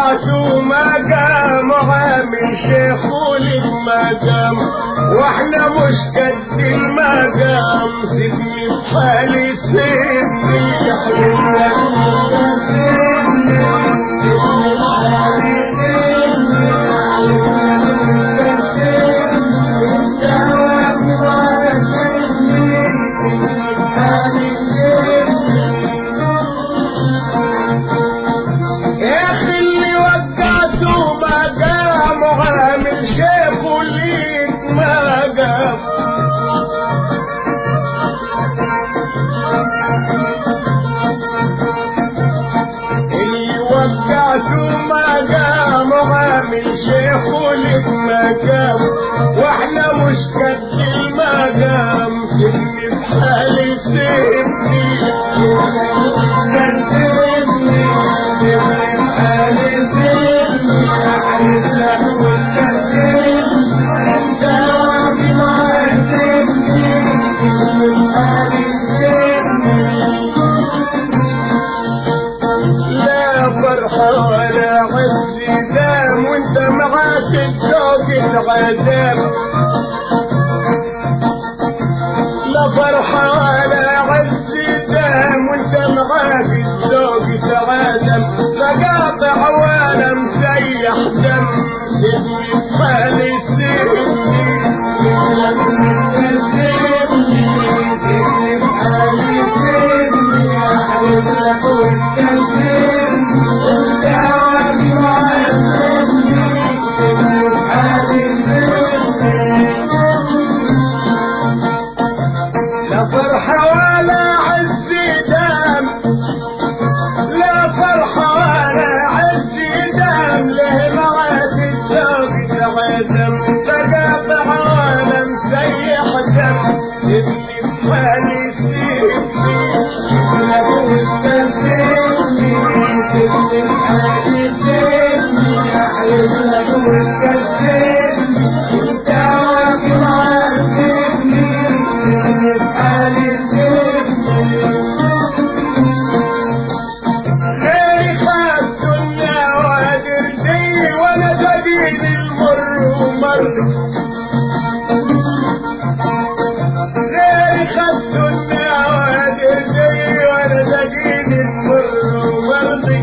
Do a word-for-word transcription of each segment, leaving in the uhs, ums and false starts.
وقعته ما قام عامل شيخ للمقام واحنا مش قد المقام سيبني بحالي سيبني يا المقام واحنا مش قد المقام سيبني بحالي سيبني سيبني سيبني بحالي سيبني احلف لك وتكلمني انت واقف معايا سيبني سيبني بحالي سيبني لا فرحة ولا عز دام وانت معاك الذوق العذاب لا فرحة ولا عز دام وانت معاك الذوق العذاب فقاطع ولا مسيح دم سيبني بحالي سيبني سيبني سيبني بحالي سيبني احلف لك وتكلمني لا فرحة ولا عز دام لا فرحة ولا عز دام له معاك الذوق العذاب فقاطع ولا مسيح دم سيبني بحالي سيبني سيبني سيبني بحالي سيبني احلف لك وتكلمني انت واقف معاك سيبني سيبني بحالي سيبني غيري خاف دنيا وادر دي وانا جديد المر ومر غيري خاف دنيا وادر دي وانا جديد المر ومرضي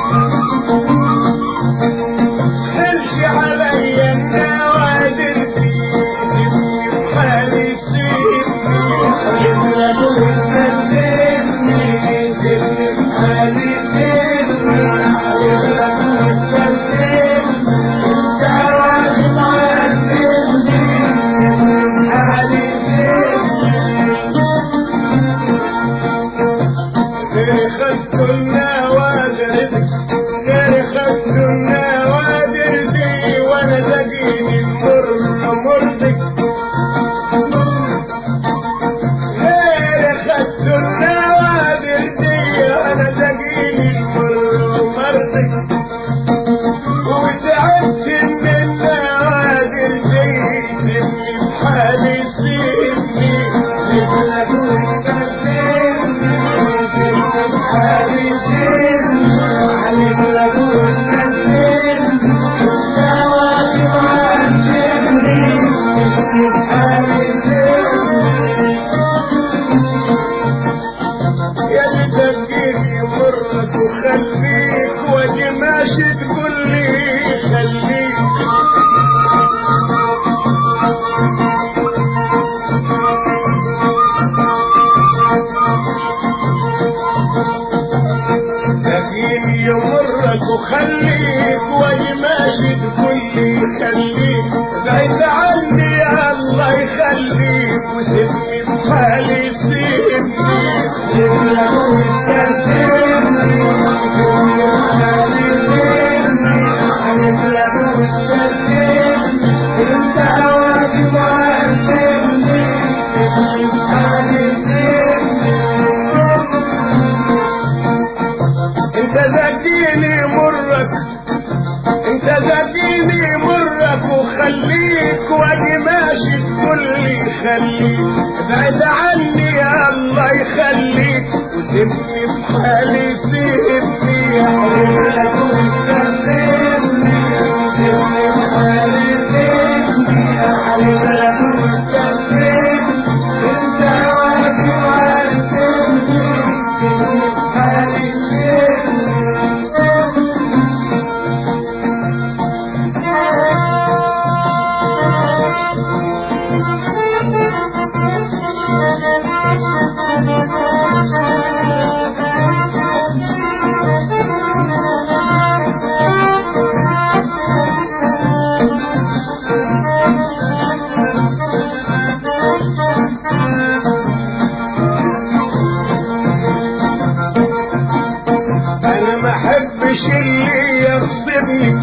خلش علي النوادر دي سيبني بحالي سيبني احلف لك وتكلمني سيبني بحالي سيبني احلف لك وتكلمني انت واقف معايا سيبني سيبني بحالي سيبني غيري خدت النوادر دي غيري خدت النوادر دي وانا تجيني المر مرضي غيري خدت النوادر دي وانا تجيني المر مرضي وتعبت من النوادر دي سيبني بحالي سيبني سيبني لك وتكلمني سيبني بحالي سيبني احلف لك وتكلمني انت واقف معاك سيبني سيبني بحالي سيبني يا اللي تفكيري مرك وخليك واجي ماشي تقول لي خليك تفكيري يمرك وخليك واجي ماشي تقول لي خليك بعيد عني يا الله يخليك وسيبني بحالي سيبني سيبني لك وتكلمني سيبني بحالي سيبني احلف لك وتكلمني انت واقف معايا سيبني سيبني بحالي سيبني انت ذكيني مرك انت ذكيني مرك وخليك واجي ماشي تقول لي خليك ابعد عني سيبني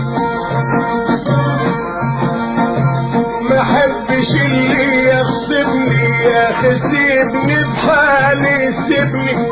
ما حبش اللي يغصبني يا اخي سيبني بحالي سيبني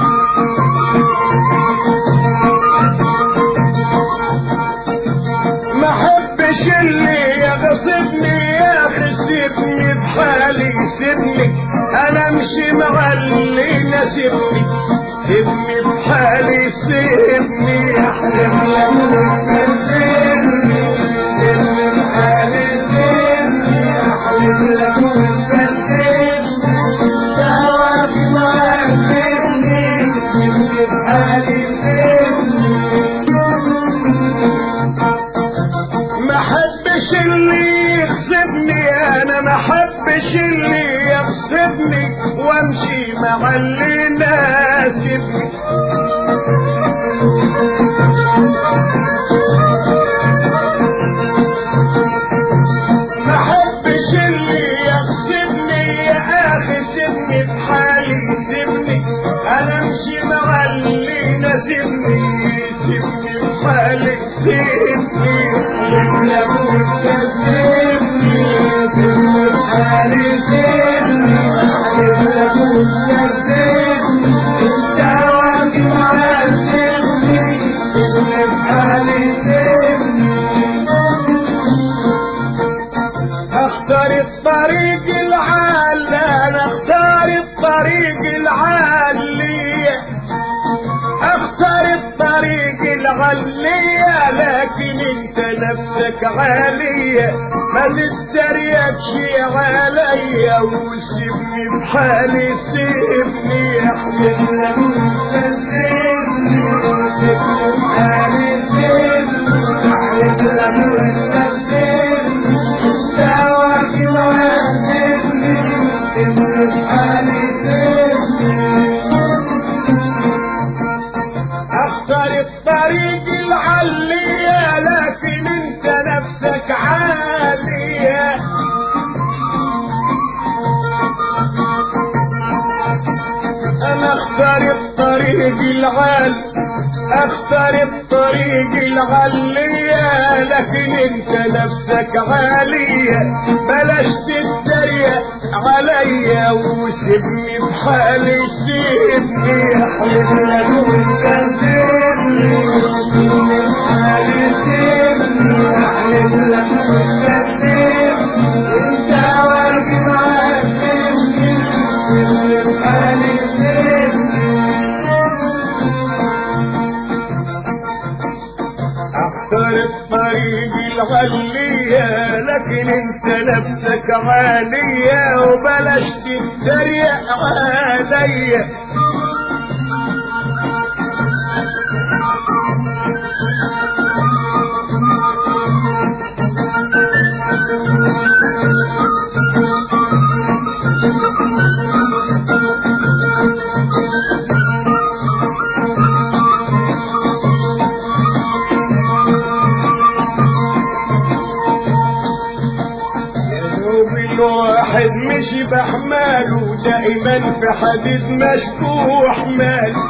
ما حبش اللي يغصبني يا اخي سيبني بحالي سيبني انا امشي مع اللي ناسبني سيبني بحالي سيبني احلم لك سيبني سيبني بحالي سيبني احلم لك سيبني دعواتي معاك سيبني سيبني بحالي سيبني ما حبش اللي يغصبني انا ما حبش اللي يغصبني وامشي مع اللي ناسبني ما حبش اللي يغصبني يا اخي سيبني بحالي سيبني انا امشي مع اللي ناسبني سيبني بحالي سيبني سيبني سيبني بحالي سيبني اختار الطريق العالي انا اختار الطريق العالي اختار الطريق العالية لكن انت نفسك عالية ما تتريقش عليا وسيبني بحالي سيبني احلم لك سيبني سيبني بحالي سيبني احلم لك سيبني دعواتي معاك سيبني سيبني بحالي سيبني اختار الطريق العالية لكن انت نفسك عالية انا اختار الطريق العالي اختار الطريق العالية لكن انت نفسك عالية بلاش تتريق عليا وسيبني بحالي سيبني احلم لك وتكذبني سيبني بحالي سيبني احلم لك وتكذبني انت واقف معاك سيبني سيبني بحالي سيبني اختار الطريق العالية لكن انت نفسك عالية وبلاش تتريق عليا واحد مشي بحماله دائما في حديد مشبوح ماله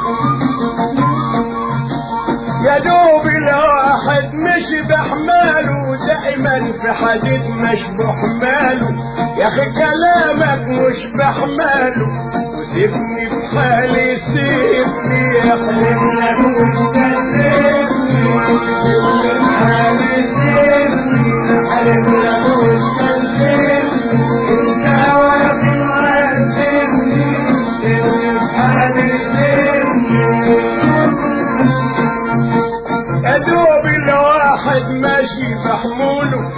يا دوب الواحد مشي بحماله دائما في حديد مشبوح ماله يا اخي كلامك مش بحماله وسيبني بحالي سيبني احلم لك وتكذبني سيبني بحالي سيبني احلم لك وتكذبني انت واقف معاك سيبني سيبني بحالي سيبني يا دوب الواحد ماشي بحموله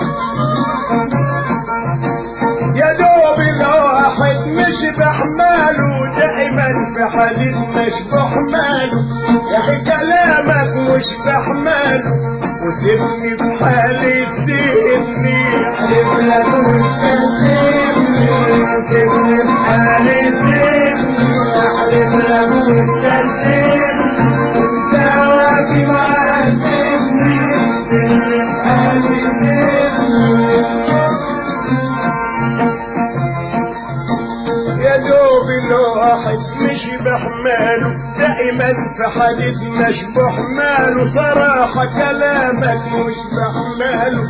يا دوب الواحد مشي بحماله دائما في حديد مشبوح ماله يا اخي كلامك مش بحماله وسيبني بحالي سيبني احلم لك وتكذبني سيبني بحالي سيبني احلم لك وتكذبني انت واقف معاك سيبني سيبني بحالي سيبني يا دوب الواحد مشي بحماله دائما في حديث مشبوح ماله صراحة كلامك مشبح ماله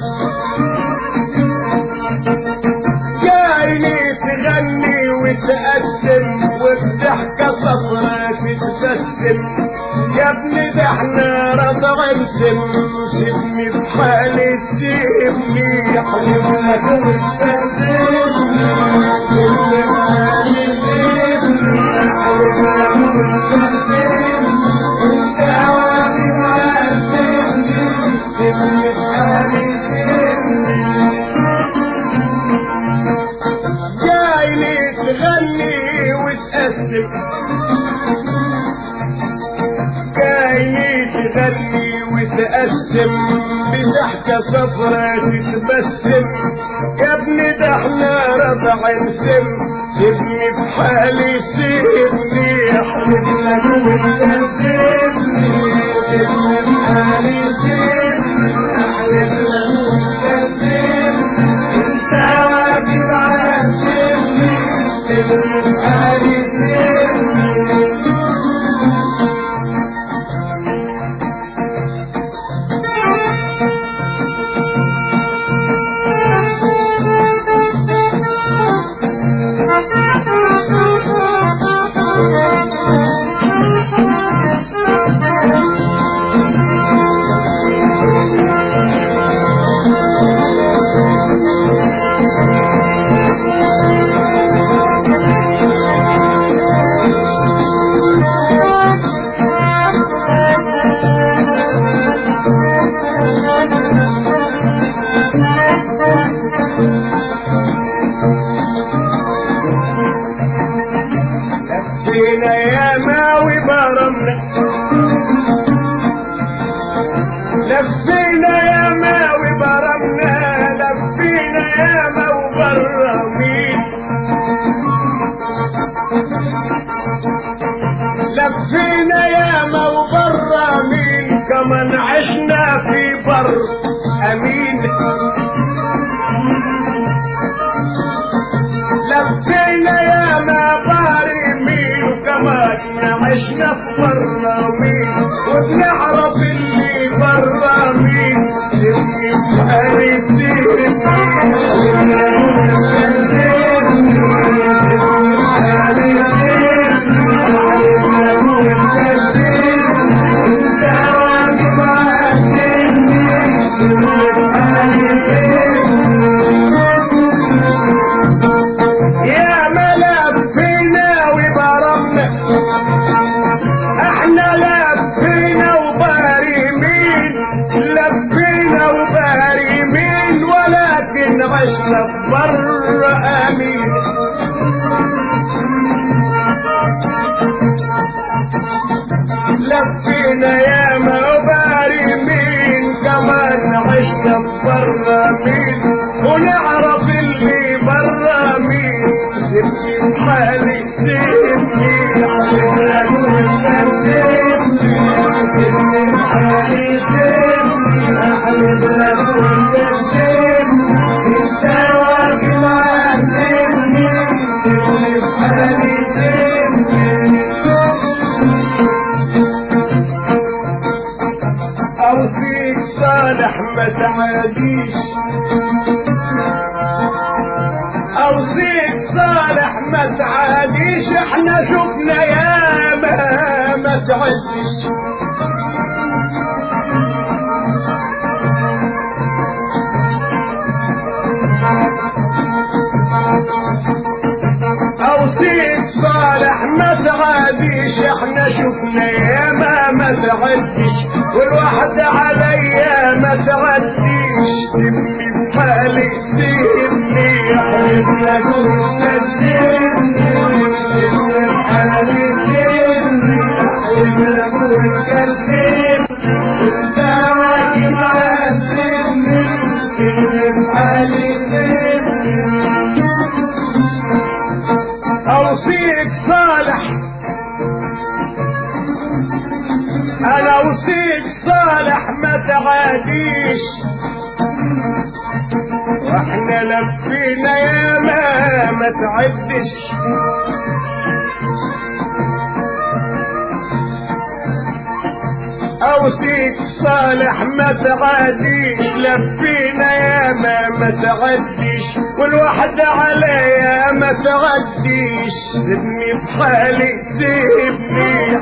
جايني تغني وتقدم وبضحكة صفرا تتبسم يا ابني ده احنا رضع السم سيبني بحالي سيبني احلم لك وتستسلمني سيبني بحالي سيبني احلم لك وتستسلمني انت واقف معذبني سيبني بحالي سيبني جايني تغني وتقسم جايني تغني وتقسم بضحكة صفرا تتبسم يا ابني ده احنا رضع السم سيبني بحالي سيبني احلف لك وتستسلمني سيبني بحالي سيبني احلف لك وتستسلمني انت واقف عذبني سيبني بحالي سيبني لفينا ياما وبرمنا لفينا ياما وبرمنا لفينا ياما وبرمين لفينا ياما وبرمين كمان عشنا في بر امين لفينا ياما بارمين وكمان عشنا في برامين وبنعرف اللي برامين سيبني بحالي يا ما لفينا وبرمنا احنا لفينا وبارمين لفينا وبارمين ولكن عشنا في بر امين لفينا ياما وبارمين كمان عشنا في بر امين ونعرف اللي بر امين سيبني بحالي سيبني احلف لك وتستسلمني سيبني بحالي سيبني احلف لك وتستسلمني انت واقف عذبني سيبني بحالي سيبني اوصيك صالح ما تعاديش اوصيك صالح ما تعاديش احنا شفنا ياما ما تعديش اوصيك صالح ما تعاديش احنا شفنا ياما ما تعديش والواحدة عليا ما تعديش سيبني بحالي سيبني احلف لك وتستسلمني سيبني بحالي سيبني احلف لك وتستسلمني انت واقف عذبني سيبني بحالي سيبني اوصيك صالح انا اوصيك صالح ما تعاديش واحنا لفينا ياما ما تعدش اوصيك صالح ما تعاديش، لفينا يا ما ما تعديش، والوحدة عليا ما تعديش، سيبني بحالي سيبني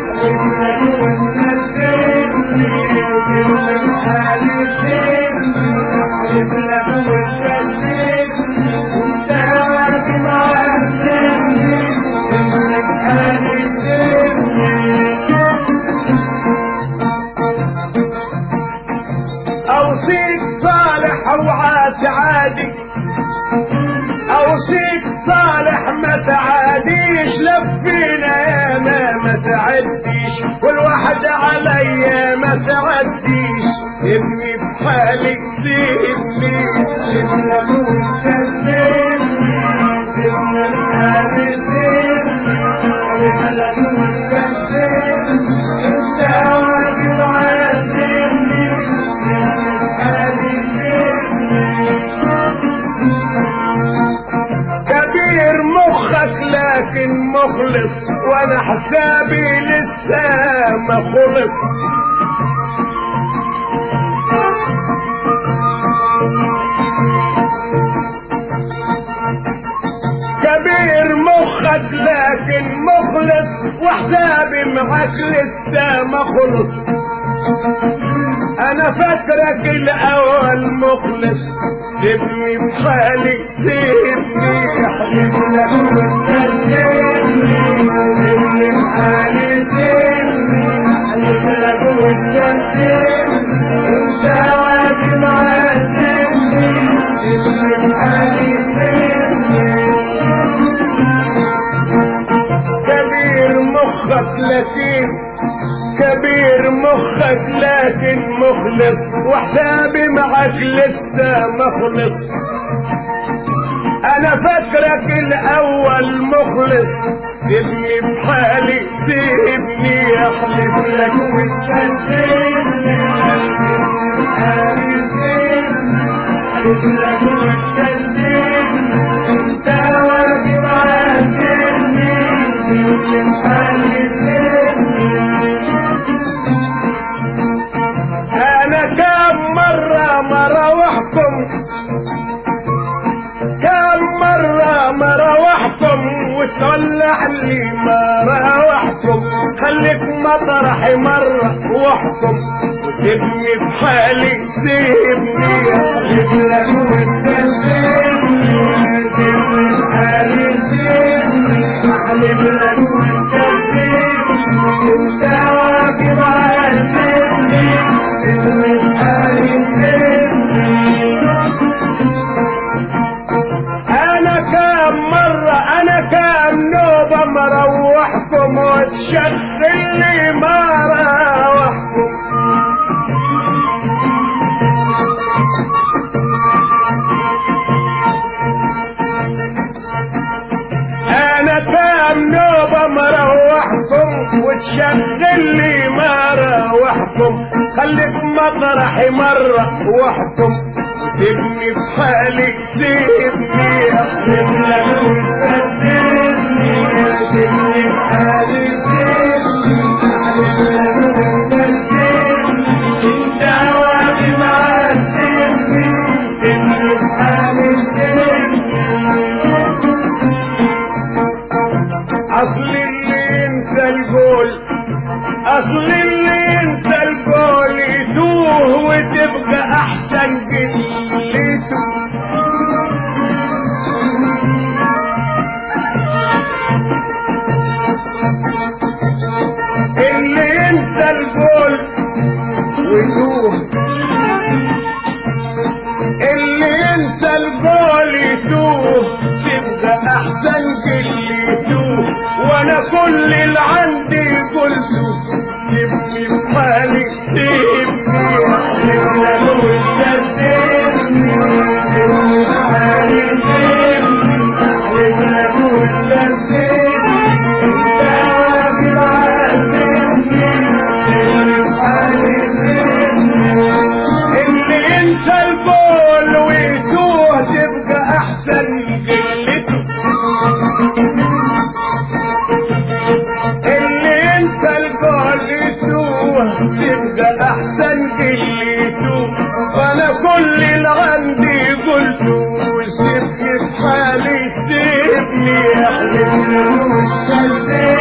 اوصيك صالح اوعى تعادي، اوصيك صالح ما تعاديش، لفينا يا ما ما تعديش، والوحدة عليا ما تعديش، ابني بحالي سيبني كبير مخك لكن مخلص، وانا حسابي لسه ما خلص، كبير مخك لكن مخلص، وحسابي معاك لسه ما خلص، انا فاكرك الاول مخلص، سيبني بحالي سيبني احلف لك وتسيبني، سيبني بحالي سيبني احلف لك وتسيبني، انت واقف معذبني، سيبني بحالي سيبني. كبير مخك لكن كبير مخك لكن مخلص، وحسابي معك لسه مخلص، انا فاكرك الاول مخلص، سيبني بحالي سيبني احلف لك وتسيبني، بحالي سيبني احلف لك وتسيبني، انت واقف عذبني، سيبني بحالي سيبني. انا كم مرة مرة وحكم، كم مرة مرة وحكم، وتولع لي مرة وحكم، خليك مطرحي مرة وحكم، وسيبني بحالي سيبني احلف لك وتسيبني، سيبني بحالي سيبني احلف لك وتسيبني، انت واقف عذبني، سيبني بحالي سيبني. انا كام مرة انا كام نوبة مروحكم، وتشغل لي ما روحكم، انا كام نوبة مروحكم، وتشغل لي ما روحكم، خليك مطرحي مرة واحكم، سيبني بحالي سيبني احلف لك وتسيبني، سيبني بحالي سيبني احلف لك وتسيبني، انت واقف معذبني، سيبني بحالي سيبني. اصل اللي ينسى القول، اصل اللي ينسى القول يتوه، وتبقى احسن قلته، اللي ينسى القول ويتوه، اللي ينسى القول يتوه، تبقى احسن قلته، وانا كل اللي عندي قلته، سيبني بحالي سيبني احلف لك وتسيبني، سيبني بحالي سيبني احلف لك وتسيبني، انت واقف عذبني، سيبني بحالي سيبني. اللي ينسى القول ويتوه، تبقى احسن قلته، ده احسن قلته وانا كل اللي عندي قلته سيبني في حالي سيبني احلف مش